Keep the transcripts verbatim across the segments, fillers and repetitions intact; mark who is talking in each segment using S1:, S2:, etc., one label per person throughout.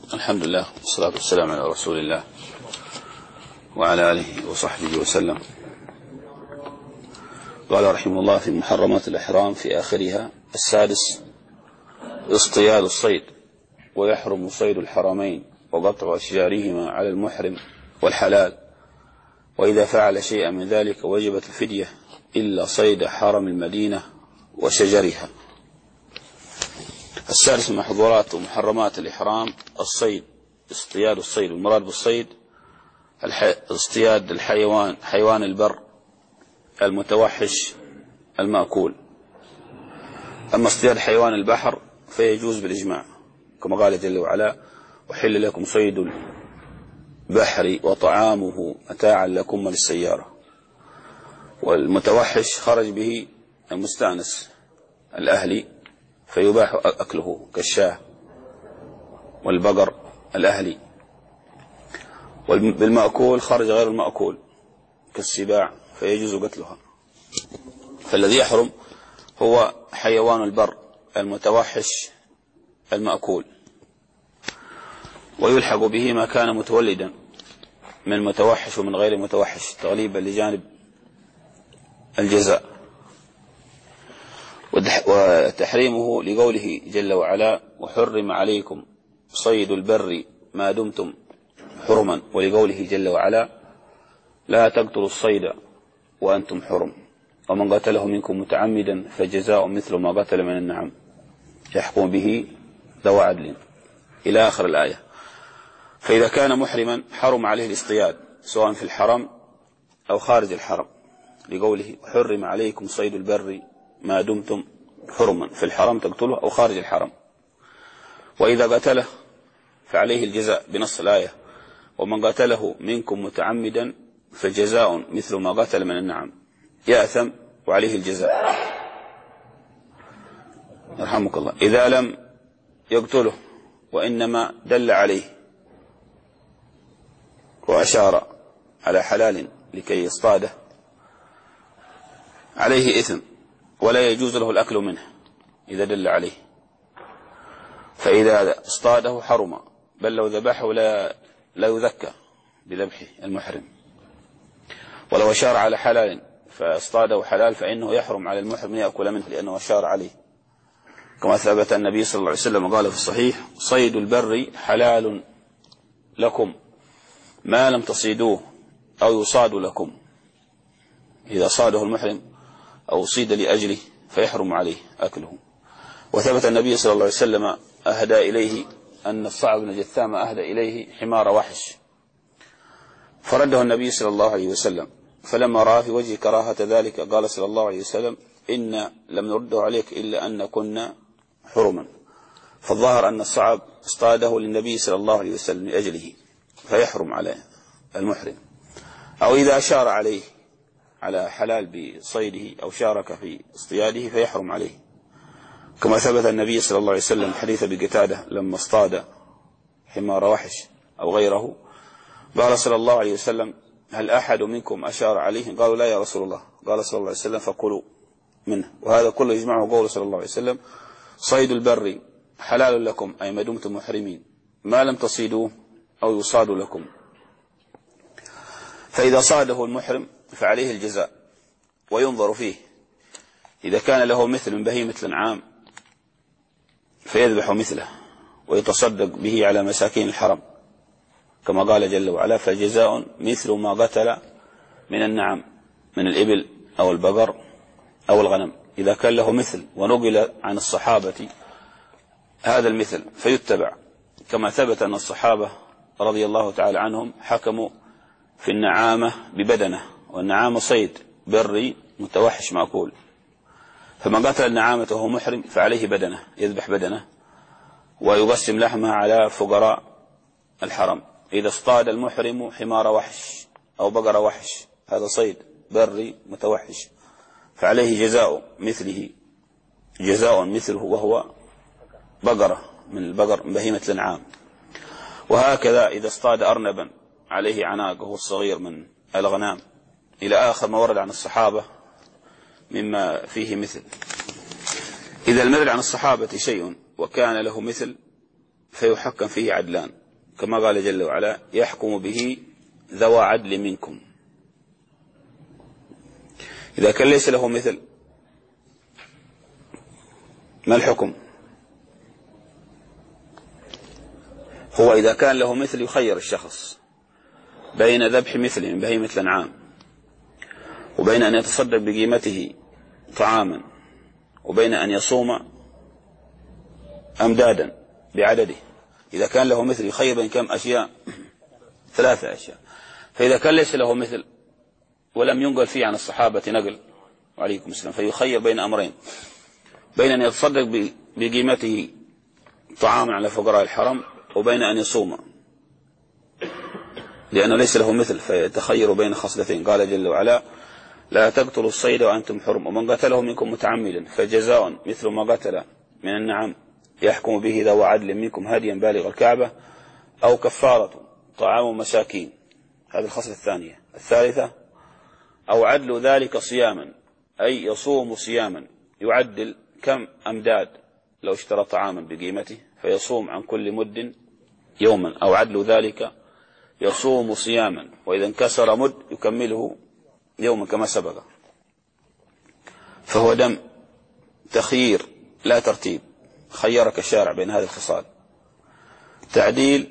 S1: الحمد لله والصلاة والسلام على رسول الله وعلى آله وصحبه وسلم. قال رحمه الله في محرمات الإحرام في آخرها: السادس اصطياد الصيد، ويحرم صيد الحرمين وقطع أشجارهما على المحرم والحلال، وإذا فعل شيئا من ذلك وجبت الفدية إلا صيد حرم المدينة وشجرها. السادس من محظورات ومحرمات الإحرام الصيد، اصطياد الصيد. المراد بالصيد اصطياد الحيوان، حيوان البر المتوحش المأكول. أما اصطياد حيوان البحر فيجوز بالإجماع، كما قال جل وعلا: وحل لكم صيد البحر وطعامه متاعا لكم وللسيارة. والمتوحش خرج به المستأنس الأهلي فيباح أكله كالشاه والبقر الأهلي. وبالمأكول خرج غير المأكول كالسباع فيجوز قتلها. فالذي يحرم هو حيوان البر المتوحش المأكول، ويلحق به ما كان متولدا من متوحش ومن غير متوحش تغليبا لجانب الجزاء. وتحريمه لقوله جل وعلا: وحرم عليكم صيد البر ما دمتم حرما، ولقوله جل وعلا: لا تقتلوا الصيد وأنتم حرم، ومن قتله منكم متعمدا فجزاء مثل ما قتل من النعم يحكم به ذو عدل، إلى آخر الآية. فإذا كان محرما حرم عليه الاصطياد سواء في الحرم أو خارج الحرم، لقوله: وحرم عليكم صيد البر ما دمتم حرما، في الحرم تقتله أو خارج الحرم. وإذا قتله فعليه الجزاء بنص الآية: ومن قتله منكم متعمدا فجزاء مثل ما قتل من النعم يأثم وعليه الجزاء. يرحمك الله. إذا لم يقتله وإنما دل عليه وأشار على حلال لكي يصطاده عليه إثم، ولا يجوز له الأكل منه إذا دل عليه. فإذا اصطاده حرم، بل لو ذبحه لا, لا يذكى بذبحه المحرم. ولو أشار على حلال فاصطاده حلال فإنه يحرم على المحرم أن يأكل منه لأنه أشار عليه، كما ثبت النبي صلى الله عليه وسلم قال في الصحيح: صيد البر حلال لكم ما لم تصيدوه أو يصاد لكم. إذا صاده المحرم أو صيد لأجله فيحرم عليه أكله. وثبت النبي صلى الله عليه وسلم أهدى إليه أن الصعب بن جثام أهدى إليه حمار وحش، فرده النبي صلى الله عليه وسلم، فلما رأى في وجه كراهة ذلك قال صلى الله عليه وسلم: إن لم نرده عليك إلا أن كنا حرما. فالظاهر أن الصعب اصطاده للنبي صلى الله عليه وسلم لأجله فيحرم عليه المحرم. أو إذا أشار عليه على حلال بصيده أو شارك في اصطياده فيحرم عليه، كما ثبت النبي صلى الله عليه وسلم حديث بقتادة لما اصطاد حمار وحش أو غيره قال صلى الله عليه وسلم: هل أحد منكم أشار عليه؟ قالوا: لا يا رسول الله. قال صلى الله عليه وسلم: فكلوا منه. وهذا كله يجمعه قوله صلى الله عليه وسلم: صيد البر حلال لكم أي ما دمتم محرمين ما لم تصيدوه أو يصاد لكم. فإذا صاده المحرم فعليه الجزاء، وينظر فيه. إذا كان له مثل من بهيمة الأنعام فيذبح مثله ويتصدق به على مساكين الحرم، كما قال جل وعلا: فجزاء مثل ما قتل من النعم من الإبل أو البقر أو الغنم. إذا كان له مثل ونقل عن الصحابة هذا المثل فيتبع، كما ثبت أن الصحابة رضي الله تعالى عنهم حكموا في النعامة ببدنه، والنعامة صيد بري متوحش مأكول، فمن قتل النعامة وهو محرم فعليه بدنه، يذبح بدنه ويقسم لحمها على فقراء الحرم. إذا اصطاد المحرم حمار وحش أو بقر وحش، هذا صيد بري متوحش، فعليه جزاء مثله جزاء مثله وهو بقرة من البقر من بهيمة الأنعام. وهكذا إذا اصطاد أرنبا عليه عناقه الصغير من الغنام، إلى آخر ما ورد عن الصحابة مما فيه مثل. إذا المثل عن الصحابة شيء وكان له مثل فيحكم فيه عدلان، كما قال جل وعلا يحكم به ذوى عدل منكم. إذا كان ليس له مثل ما الحكم؟ هو إذا كان له مثل يخير الشخص بين ذبح مثل من بهيمة الأنعام وبين أن يتصدق بقيمته طعاما وبين أن يصوم أمدادا بعدده. إذا كان له مثل يخير بين كم أشياء؟ ثلاثة أشياء. فإذا كان ليس له مثل ولم ينقل فيه عن الصحابة نقل وعليكم السلام فيخير بين أمرين، بين أن يتصدق بقيمته طعاما على فقراء الحرم وبين أن يصوم، لأنه ليس له مثل فيتخير بين خصلتين. قال جل وعلا لا تقتلوا الصيد وأنتم حرم ومن قتله منكم متعمدا فجزاء مثل ما قتل من النعم يحكم به ذو عدل منكم هديا بالغ الكعبة أو كفارة طعام مساكين. هذه الخصلة الثانية. الثالثة أو عدل ذلك صياما، أي يصوم صياما يعدل كم أمداد لو اشترى طعاما بقيمته فيصوم عن كل مد يوما، أو عدل ذلك يصوم صياما وإذا انكسر مد يكمله يوما كما سبق. فهو دم تخيير لا ترتيب، خيرك الشارع بين هذه الخصال. تعديل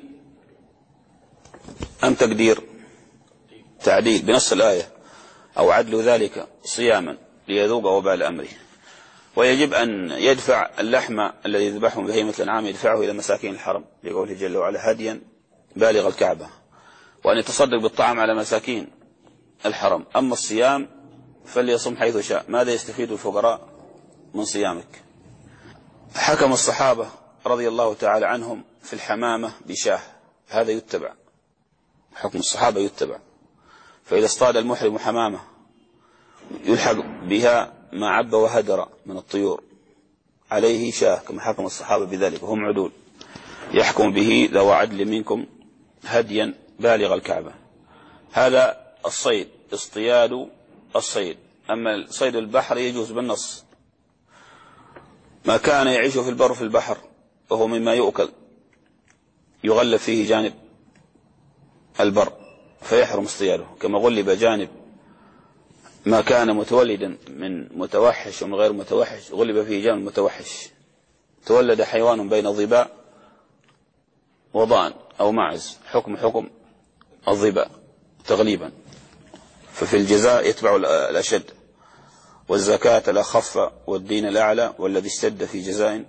S1: أم تقدير؟ تعديل بنص الآية أو عدل ذلك صياما ليذوق وبال أمره. ويجب أن يدفع اللحم الذي يذبحه من بهيمة الأنعام يدفعه إلى مساكين الحرم لقوله جل وعلا هديا بالغ الكعبة، وأن يتصدق بالطعام على مساكين الحرم. أما الصيام فليصم حيث شاء. ماذا يستفيد الفقراء من صيامك؟ حكم الصحابة رضي الله تعالى عنهم في الحمامة بشاه، هذا يتبع، حكم الصحابة يتبع. فإذا اصطاد المحرم حمامة يلحق بها ما عب وهدر من الطيور عليه شاه، كما حكم الصحابة بذلك وهم عدول. يحكم به ذو عدل منكم هديا بالغ الكعبة. هذا الصيد اصطياد الصيد. أما صيد البحر يجوز بالنص. ما كان يعيش في البر في البحر وهو مما يؤكل يغلب فيه جانب البر فيحرم اصطياده، كما غلب جانب ما كان متولدا من متوحش ومن غير متوحش غلب فيه جانب متوحش. تولد حيوان بين ضباء وضان أو معز حكم حكم الضباء تغليبا، ففي الجزاء يتبع الأشد، والزكاة الأخف والدين الأعلى والذي اشتد في جزاء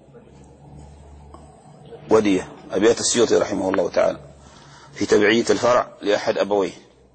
S1: ودية. أبيات السيوطي رحمه الله تعالى في تبعية الفرع لأحد أبويه.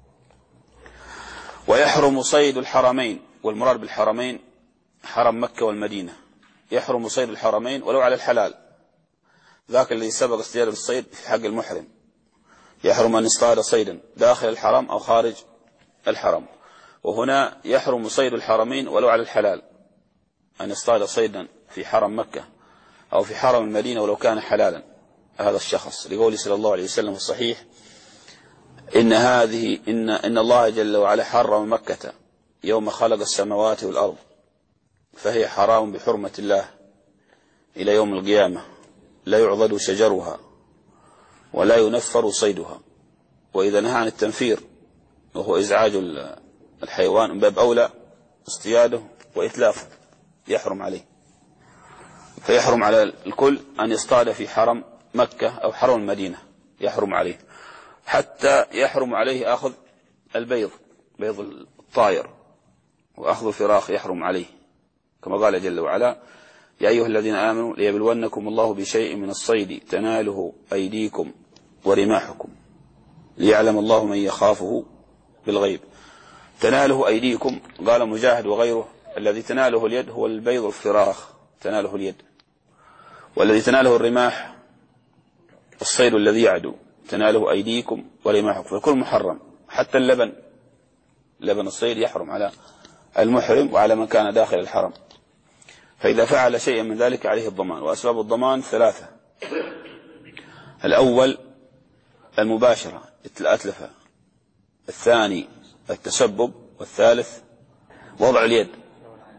S1: ويحرم صيد الحرمين، والمراد بالحرمين حرم مكة والمدينة. يحرم صيد الحرمين ولو على الحلال، ذاك الذي سبق اصطياد الصيد في حق المحرم. يحرم أن يصطاد صيدا داخل الحرم أو خارج الحرم. وهنا يحرم صيد الحرمين ولو على الحلال، أن يصطاد صيدا في حرم مكة أو في حرم المدينة ولو كان حلالا هذا الشخص، لقوله صلى الله عليه وسلم في الصحيح إن هذه إن, إن الله جل وعلا حرم مكة يوم خلق السماوات والأرض فهي حرام بحرمة الله إلى يوم القيامة، لا يعضد شجرها ولا ينفر صيدها. وإذا نهى عن التنفير وهو إزعاج الحيوان من باب أولى اصطياده وإتلافه يحرم عليه. فيحرم على الكل أن يصطاد في حرم مكة أو حرم المدينة، يحرم عليه. حتى يحرم عليه أخذ البيض، بيض الطائر، وأخذ الفراخ يحرم عليه، كما قال جل وعلا يا أيها الذين آمنوا ليبلونكم الله بشيء من الصيد تناله أيديكم ورماحكم ليعلم الله من يخافه بالغيب. تناله أيديكم، قال مجاهد وغيره الذي تناله اليد هو البيض الفراخ تناله اليد، والذي تناله الرماح الصيد الذي يعدو تناله أيديكم ورماحكم. فالكل محرم، حتى اللبن، لبن الصيد يحرم على المحرم وعلى من كان داخل الحرم. فإذا فعل شيئا من ذلك عليه الضمان. وأسباب الضمان ثلاثة: الأول المباشرة الأتلفة، الثاني التسبب، والثالث وضع اليد.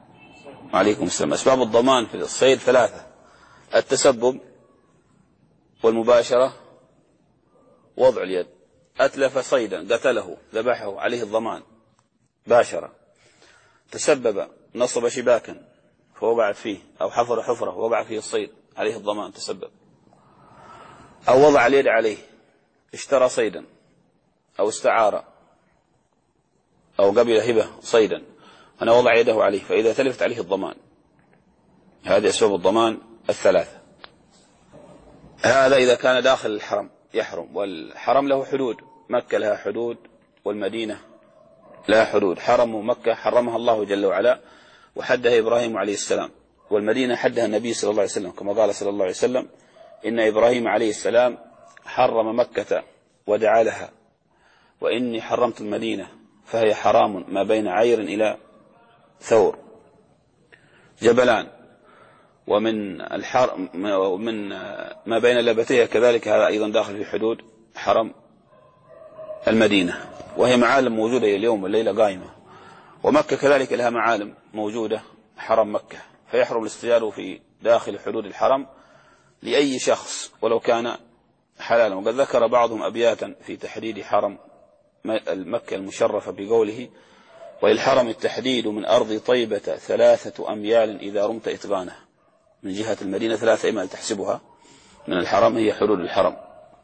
S1: عليكم السلام. أسباب الضمان في الصيد ثلاثة: التسبب والمباشرة وضع اليد. أتلف صيدا قتله ذبحه عليه الضمان باشرة. تسبب نصب شباكا فوقعت فيه، أو حفر حفرة ووقع فيه الصيد عليه الضمان تسبب. أو وضع اليد عليه، اشترى صيدا أو استعار أو قبل هبة صيدا أنا وضع يده عليه، فإذا تلفت عليه الضمان. هذه أسباب الضمان الثلاثة. هذا إذا كان داخل الحرم يحرم، والحرم له حدود، مكة لها حدود والمدينة لها حدود. حرم مكة حرمها الله جل وعلا وحدها إبراهيم عليه السلام، والمدينة حدها النبي صلى الله عليه وسلم، كما قال صلى الله عليه وسلم إن إبراهيم عليه السلام حرم مكة ودعا لها، وإني حرمت المدينة فهي حرام ما بين عير إلى ثور جبلان، ومن الحرم ومن ما بين لبتيها كذلك، هذا أيضا داخل في حدود حرم المدينة، وهي معالم موجودة اليوم والليلة قائمة. ومكة كذلك لها معالم موجودة حرم مكة، فيحرم الاصطياد في داخل حدود الحرم لأي شخص ولو كان حلالا. وقد ذكر بعضهم أبياتا في تحديد حرم مكة المشرفة بقوله وللحرم التحديد من أرض طيبة ثلاثة أميال إذا رمت إتقانه. من جهة المدينة ثلاثة أميال تحسبها من الحرم هي حدود الحرم.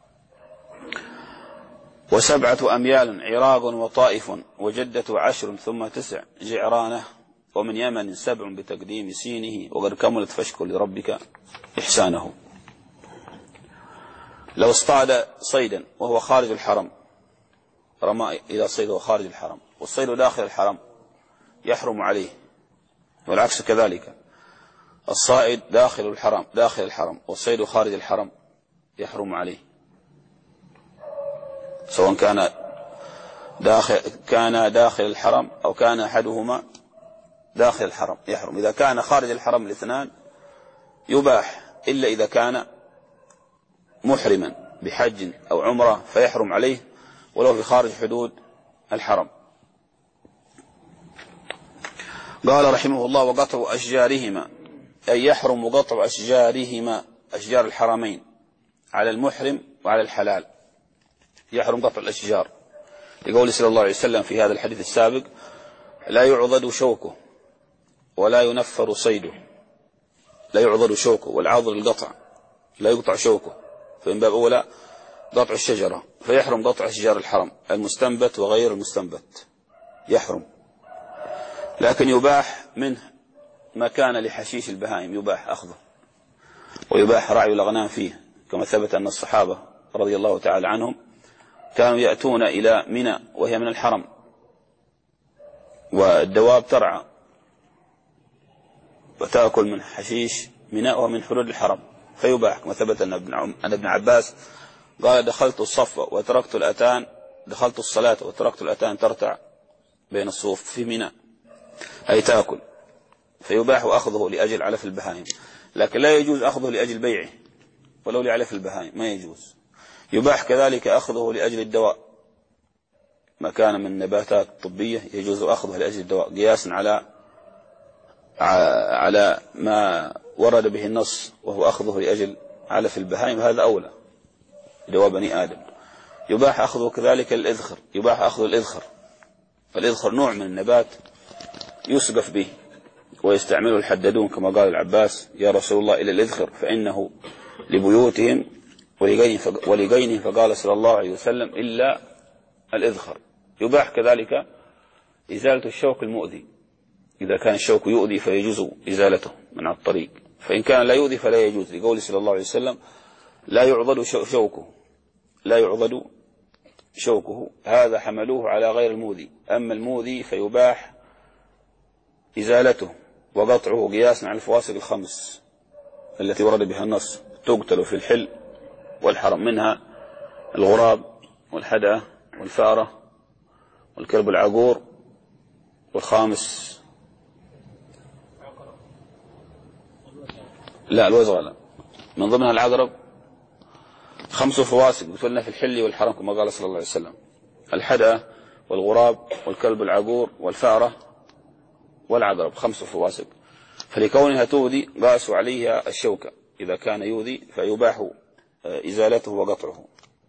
S1: وسبعة أميال عراق وطائف وجدة عشر ثم تسع جعرانه، ومن يمن سبع بتقديم سينه وقد كملت فاشكر لربك إحسانه. لو اصطاد صيدا وهو خارج الحرم، رمى إلى صيد وهو خارج الحرم، والصيد داخل الحرم يحرم عليه، والعكس كذلك. الصائد داخل الحرم داخل الحرم والصيد خارج الحرم يحرم عليه، سواء كان داخل كان داخل الحرم أو كان أحدهما داخل الحرم يحرم. إذا كان خارج الحرم الاثنان يباح، إلا إذا كان محرما بحج أو عمرة فيحرم عليه ولو في خارج حدود الحرم. قال رحمه الله وقطع أشجارهما، أي يحرم قطع أشجارهما أشجار الحرمين على المحرم وعلى الحلال. يحرم قطع الأشجار لقول صلى الله عليه وسلم في هذا الحديث السابق لا يعضد شوكه ولا ينفر صيده. لا يعضد شوكه، والعضد القطع، لا يقطع شوكه، فإن باب أولى قطع الشجرة، فيحرم قطع أشجار الحرم المستنبت وغير المستنبت يحرم. لكن يباح منه ما كان لحشيش البهائم يباح أخذه، ويباح رعي الأغنام فيه، كما ثبت أن الصحابة رضي الله تعالى عنهم كانوا يأتون إلى منى وهي من الحرم، والدواب ترعى وتأكل من حشيش منى ومن حدود الحرم فيباح، كما ثبت أن ابن عباس قال دخلت الصف وتركت الأتان دخلت الصلاة وتركت الأتان ترتع بين الصوف في منى، أي تأكل، فيباح أخذه لأجل علف البهائم. لكن لا يجوز أخذه لأجل بيعه ولو لعلف البهائم، ما يجوز. يباح كذلك أخذه لأجل الدواء، ما كان من نباتات طبية يجوز أخذه لأجل الدواء، قياسا على على ما ورد به النص، وهو أخذه لأجل علف البهائم، هذا أولى دواء بني آدم. يباح أخذه كذلك الإذخر، يباح أخذ الإذخر، فالإذخر نوع من النبات يسقف به ويستعمله الحدادون، كما قال العباس يا رسول الله إلى الإذخر فإنه لبيوتهم ولغينهم، فقال صلى الله عليه وسلم إلا الإذخر. يباح كذلك إزالة الشوك المؤذي، إذا كان الشوك يؤذي فيجوز إزالته من على الطريق، فإن كان لا يؤذي فلا يجوز، لقول صلى الله عليه وسلم لا يعضد شوكه لا يعضد شوكه. هذا حملوه على غير المؤذي، أما المؤذي فيباح إزالته وقطعه قياسا على الفواسق الخمس التي ورد بها النص، تقتل في الحل والحرم، منها الغراب والحدأة والفأرة والكلب العقور، والخامس لا الوزغة لا، من ضمنها العقرب. خمس فواسق بتولنا في الحل والحرم كما قال صلى الله عليه وسلم: الحدأة والغراب والكلب العقور والفأرة والعقرب، خمس فواسق. فلكونها تؤذي قاسوا عليها الشوكة، إذا كان يؤذي فيباح إزالته وقطعه.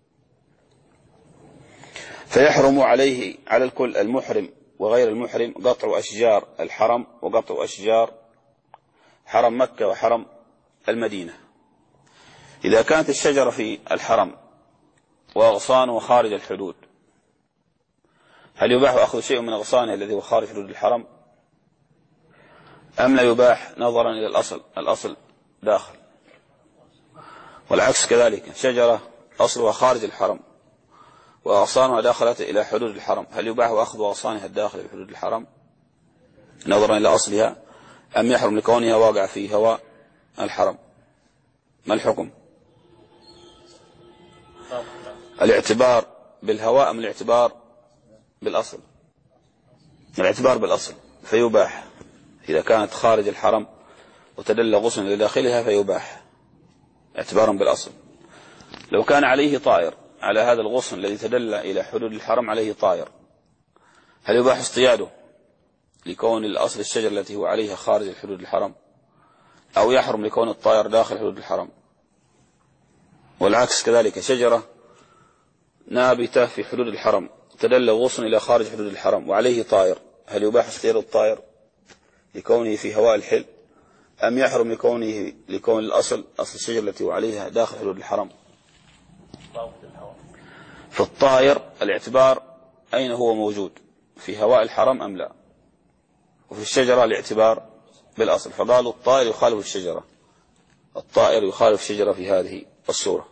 S1: فيحرم عليه على الكل المحرم وغير المحرم قطع أشجار الحرم وقطع أشجار حرم مكة وحرم المدينة. إذا كانت الشجرة في الحرم وأغصانه خارج الحدود، هل يباح أخذ شيء من أغصانه الذي هو خارج حدود الحرم أم لا يباح نظرا إلى الأصل؟ الأصل داخل. والعكس كذلك، شجرة أصلها خارج الحرم وأغصانها داخلت إلى حدود الحرم، هل يباح أخذ أغصانها الداخل إلى حدود الحرم نظرا إلى أصلها أم يحرم لكونها واقع في هواء الحرم؟ ما الحكم؟ الاعتبار بالهواء أم الاعتبار بالأصل؟ الاعتبار بالأصل، فيباح إذا كانت خارج الحرم وتدل غصن لداخلها فيباح اعتبارا بالأصل. لو كان عليه طائر على هذا الغصن الذي تدل إلى حدود الحرم عليه طائر، هل يباح اصطياده لكون الأصل الشجر التي هو عليها خارج حدود الحرم أو يحرم لكون الطائر داخل حدود الحرم؟ والعكس كذلك، شجرة نابتة في حدود الحرم تدل غصن إلى خارج حدود الحرم وعليه طائر، هل يباح اصطياد الطائر لكونه في هواء الحل أم يحرم لكونه لكون الأصل أصل الشجر التي هو عليها داخل حدود الحرم؟ في الطائر الاعتبار أين هو موجود، في هواء الحرم أم لا، وفي الشجرة الاعتبار بالأصل، فقالوا الطائر يخالف الشجرة، الطائر يخالف الشجرة في هذه الصورة.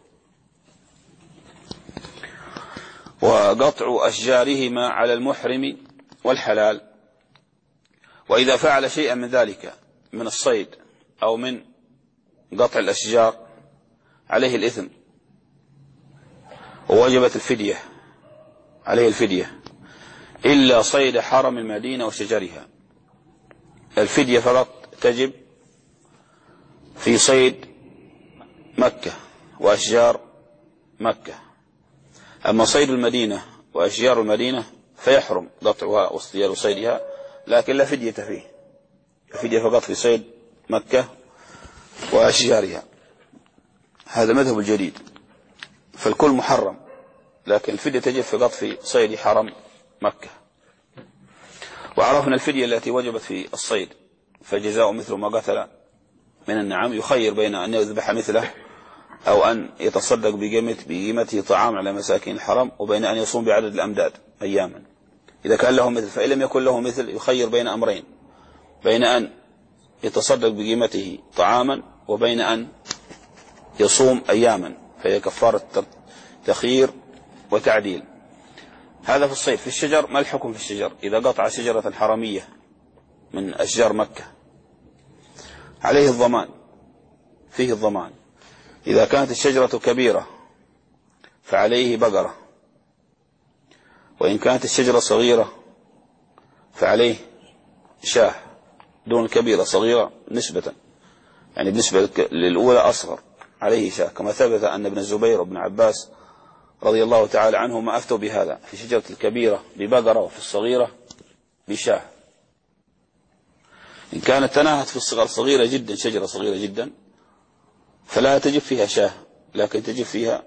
S1: وقطع أشجارهما على المحرم والحلال، وإذا فعل شيئا من ذلك من الصيد أو من قطع الأشجار عليه الإثم ووجبت الفدية، عليه الفدية إلا صيد حرم المدينة وشجرها. الفدية فقط تجب في صيد مكة وأشجار مكة، أما صيد المدينة وأشجار المدينة فيحرم قطعها واصطياد وصيدها، لكن لا فدية فيه، الفدية فقط في صيد مكة وأشجارها. هذا مذهب الجديد، فالكل محرم لكن الفدية تجب فقط في صيد حرم مكة. وعرفنا الفدية التي وجبت في الصيد، فجزاء مثل ما قتل من النعم، يخير بين أن يذبح مثله أو أن يتصدق بقيمته طعام على مساكين الحرم، وبين أن يصوم بعدد الأمداد أياما. إذا كان له مثل، فإن لم يكن له مثل يخير بين أمرين، بين أن يتصدق بقيمته طعاما وبين أن يصوم أياما، فهي كفارة تخيير وتعديل. هذا في الصيد. في الشجر ما الحكم في الشجر؟ إذا قطع شجرة حرمية من أشجار مكة عليه الضمان، فيه الضمان. إذا كانت الشجرة كبيرة فعليه بقرة، وإن كانت الشجرة صغيرة فعليه شاه، دون الكبيرة صغيرة نسبة، يعني بالنسبة للأولى أصغر عليه شاه، كما ثبت أن ابن الزبير وابن عباس رضي الله تعالى عنهما أفتوا بهذا، في شجرة الكبيرة ببقرة وفي الصغيرة بشاه. إن كانت تناهت في الصغر صغيرة جدا، شجرة صغيرة جدا، فلا تجب فيها شاه، لكن تجب فيها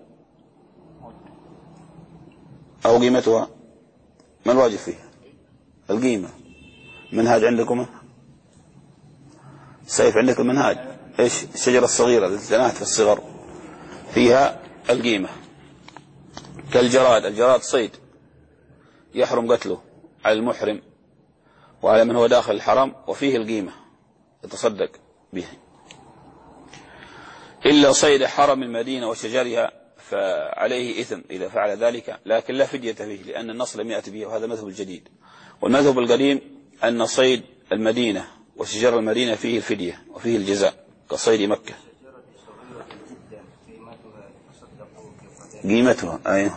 S1: أو قيمتها. ما الواجب فيها؟ القيمة. منهاج عندكم؟ سيف عندك المنهاج؟ إيش الشجرة الصغيرة التي تناهت في الصغر فيها القيمة، كالجراد. الجراد صيد يحرم قتله على المحرم وعلى من هو داخل الحرم، وفيه القيمة يتصدق به. إلا صيد حرم المدينة وشجرها فعليه إثم إذا فعل ذلك، لكن لا فدية فيه، لأن النص لم يأتي به، وهذا مذهب الجديد. والمذهب القديم أن صيد المدينة وشجر المدينة فيه الفدية وفيه الجزاء كصيد مكة. قيمتها أيوه،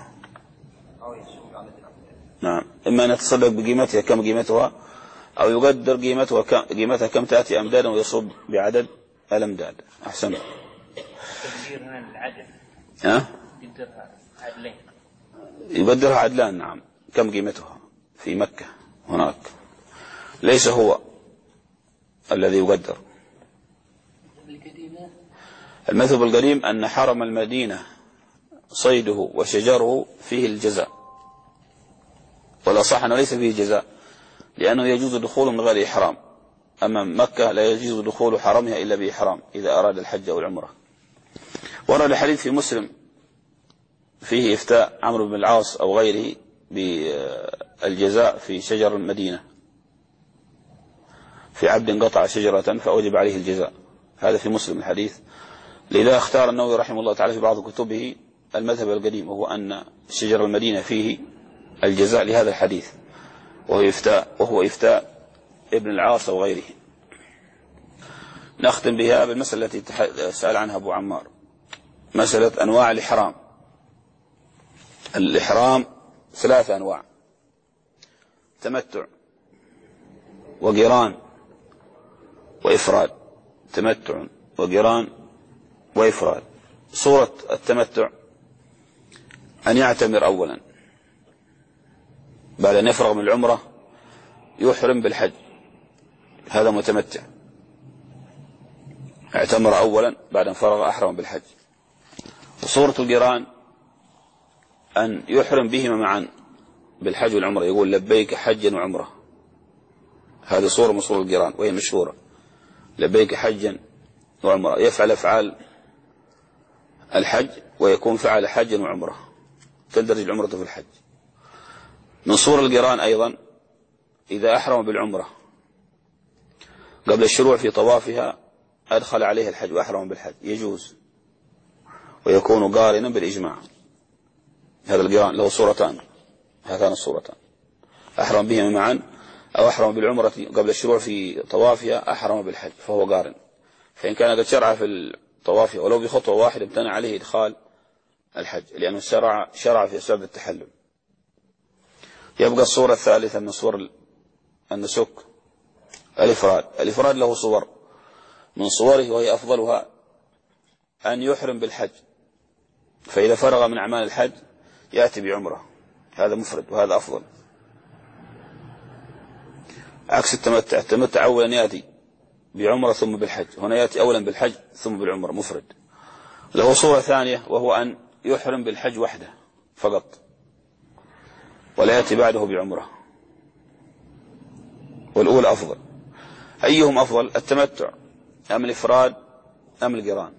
S1: نعم، إما أن يتصدق بقيمتها كم قيمتها، أو يقدر قيمتها كم قيمتها كم تأتي أمدادا ويصب بعدد الأمداد. أحسن. ها؟ يقدرها عدلان، نعم، كم قيمتها في مكة هناك، ليس هو الذي يقدر. المذهب القديم أن حرم المدينة صيده وشجره فيه الجزاء، والأصح أنه ليس فيه جزاء، لأنه يجوز دخوله من غير إحرام. أما مكة لا يجوز دخول حرمها إلا بإحرام إذا أراد الحج أو العمرة. ورد حديث في مسلم فيه إفتاء عمرو بن العاص أو غيره بالجزاء في شجر المدينة، في عبد قطع شجرة فأوجب عليه الجزاء. هذا في مسلم الحديث. لذا اختار النووي رحمه الله تعالى في بعض كتبه المذهب القديم، وهو أن شجر المدينة فيه الجزاء لهذا الحديث، وهو إفتاء وهو إفتاء ابن العاص وغيره. نختم بها بالمسألة التي سأل عنها أبو عمار، مسألة أنواع الإحرام. الإحرام ثلاثة أنواع: تمتع وقران وإفراد. تمتع وقران وإفراد. صورة التمتع أن يعتمر أولا، بعد أن يفرغ من العمرة يحرم بالحج، هذا متمتع. اعتمر أولا بعد أن فرغ أحرم بالحج. وصورة القران أن يحرم بهما معا بالحج والعمرة، يقول لبيك حجا وعمرة. هذه صورة من صور القران وهي مشهورة، لبيك حجا وعمرة، يفعل أفعال الحج ويكون فعل حجا وعمرة، تندرج العمرة في الحج. من صور القران أيضا إذا أحرم بالعمرة قبل الشروع في طوافها أدخل عليه الحج وأحرم بالحج، يجوز ويكون قارنا بالإجماع. هذا القران له صورتان، هاتان الصورتان، أحرم بهما معا أو أحرم بالعمرة قبل الشروع في طوافها أحرم بالحج فهو قارن. فإن كان قد شرع في الطواف ولو بخطوة واحدة امتنع عليه إدخال الحج، لأنه شرع شرع في أسباب التحلل. يبقى الصورة الثالثة من صور النسك الإفراد. الإفراد له صور، من صوره وهي أفضلها أن يحرم بالحج، فإذا فرغ من أعمال الحج يأتي بعمرة، هذا مفرد وهذا أفضل، عكس التمتع. التمتع أولا يأتي بعمرة ثم بالحج، هنا يأتي أولا بالحج ثم بالعمرة، مفرد. له صورة ثانية وهو أن يحرم بالحج وحده فقط ولا يأتي بعده بعمرة، والأولى أفضل. أيهم أفضل، التمتع أم الإفراد أم القران؟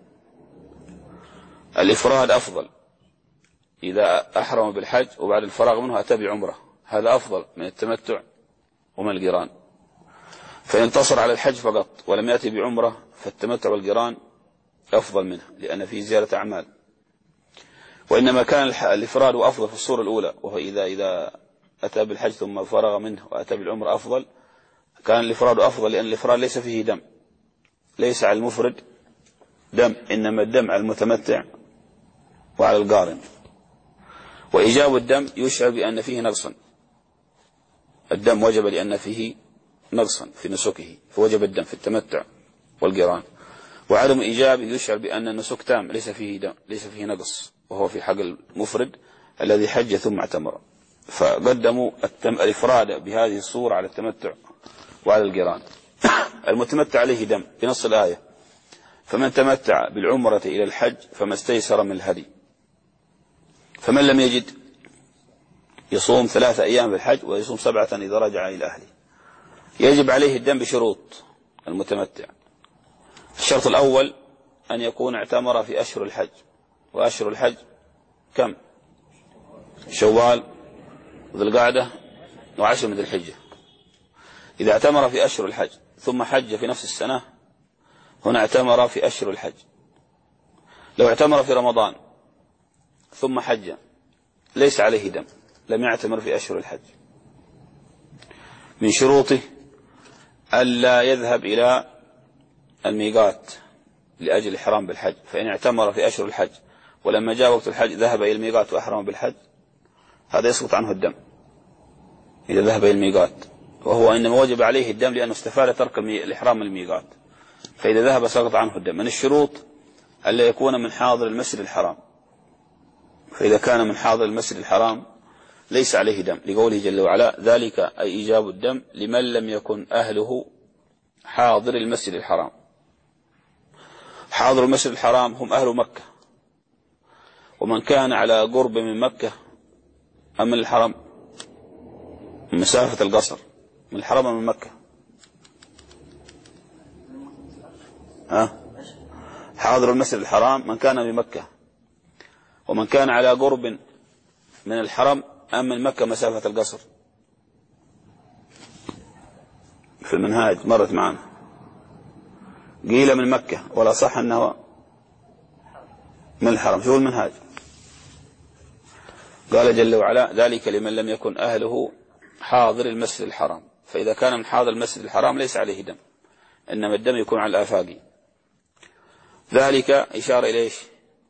S1: الإفراد أفضل، إذا أحرم بالحج وبعد الفراغ منه أتى بعمرة، هذا أفضل من التمتع ومن القران. فإن انتصر على الحج فقط ولم يأتي بعمرة فالتمتع والقران أفضل منه، لأن فيه زيادة أعمال. وإنما كان الإفراد أفضل في الصورة الأولى، وهو إذا إذا أتى بالحج ثم فرغ منه وأتى بالعمرة أفضل. كان الإفراد أفضل لأن الإفراد ليس فيه دم، ليس على المفرد دم، إنما الدم على المتمتع وعلى القارن. وإيجاب الدم يشعر بأن فيه نقصا، الدم وجب لأن فيه نقصا في نسكه، فوجب الدم في التمتع والقران. وعدم إيجابه يشعر بأن النسك تام، ليس فيه دم، ليس فيه نقص، وهو في حق المفرد الذي حج ثم اعتمر. فقدموا الإفراد بهذه الصورة على التمتع وعلى القران. المتمتع عليه دم بنص الآية: فمن تمتع بالعمرة إلى الحج فما استيسر من الهدي. فمن لم يجد يصوم ثلاثة أيام في الحج ويصوم سبعة إذا رجع إلى أهله. يجب عليه الدم بشروط المتمتع. الشرط الأول أن يكون اعتمر في أشهر الحج، وأشهر الحج كم؟ شوال وذي القعدة وعشر من ذي الحجة. إذا اعتمر في أشهر الحج ثم حج في نفس السنة هنا اعتمر في أشهر الحج. لو اعتمر في رمضان ثم حج ليس عليه دم، لم يعتمر في أشهر الحج. من شروطه ألا يذهب إلى الميقات لأجل الإحرام بالحج، فإن اعتمر في أشهر الحج ولما جاء وقت الحج ذهب إلى الميقات وأحرم بالحج هذا يسقط عنه الدم إذا ذهب إلى الميقات، وهو إنما وجب عليه الدم لأنه استفاد ترك الإحرام من الميقات، فإذا ذهب سقط عنه الدم. من الشروط ألا يكون من حاضر المسجد الحرام، فإذا كان من حاضر المسجد الحرام ليس عليه دم، لقوله جل وعلا: ذلك أي إيجاب الدم لمن لم يكن أهله حاضر المسجد الحرام. حاضر المسجد الحرام هم أهل مكة، ومن كان على قرب من مكة أم من الحرم مسافة القصر من الحرم أم من مكة؟ ها؟ حاضر المسجد الحرام من كان بمكة، ومن كان على قرب من الحرم أم من مكة مسافة القصر. في المنهاج مرت معنا قيل من مكة، ولا صح أنه من الحرم. شو المنهاج؟ قال جل وعلا ذلك لمن لم يكن أهله حاضر المسجد الحرام. فإذا كان من حاضر المسجد الحرام ليس عليه دم، إنما الدم يكون على الآفاقي. ذلك إشارة إلى إيش؟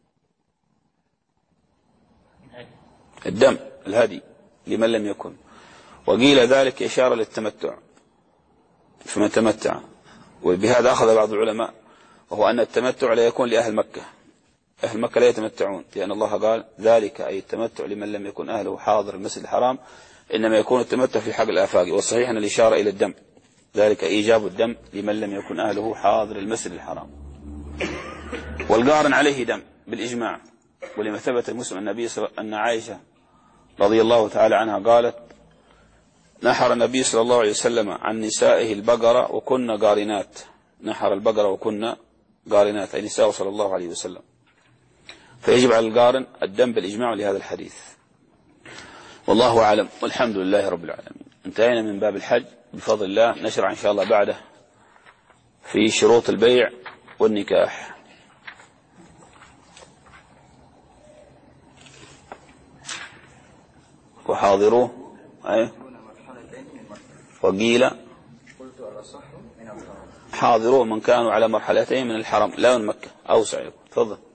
S1: الدم الهدي لمن لم يكن. وقيل ذلك إشارة للتمتع فمن تمتع. وبهذا أخذ بعض العلماء، وهو أن التمتع لا يكون لأهل مكة، أهل مكة لا يتمتعون، لأن الله قال ذلك أي التمتع لمن لم يكن أهله حاضر المسجد الحرام، إنما يكون التمتع في حق الآفاق. والصحيح أن الإشارة إلى الدم، ذلك إيجاب الدم لمن لم يكن أهله حاضر المسجد الحرام. والقارن عليه دم بالإجماع، ولما ثبت المسلم النبي أن عائشة رضي الله تعالى عنها قالت نحر النبي صلى الله عليه وسلم عن نسائه البقرة وكنا قارنات، نحر البقرة وكنا قارنات أي نساء صلى الله عليه وسلم. فيجب على القارن الدم بالإجماع لهذا الحديث. والله أعلم، والحمد لله رب العالمين. انتهينا من باب الحج بفضل الله. نشرع إن شاء الله بعده في شروط البيع والنكاح. وحاضروه أي وقيل حاضروه من كانوا على مرحلتين من الحرم لا من مكة أوسع. تفضل.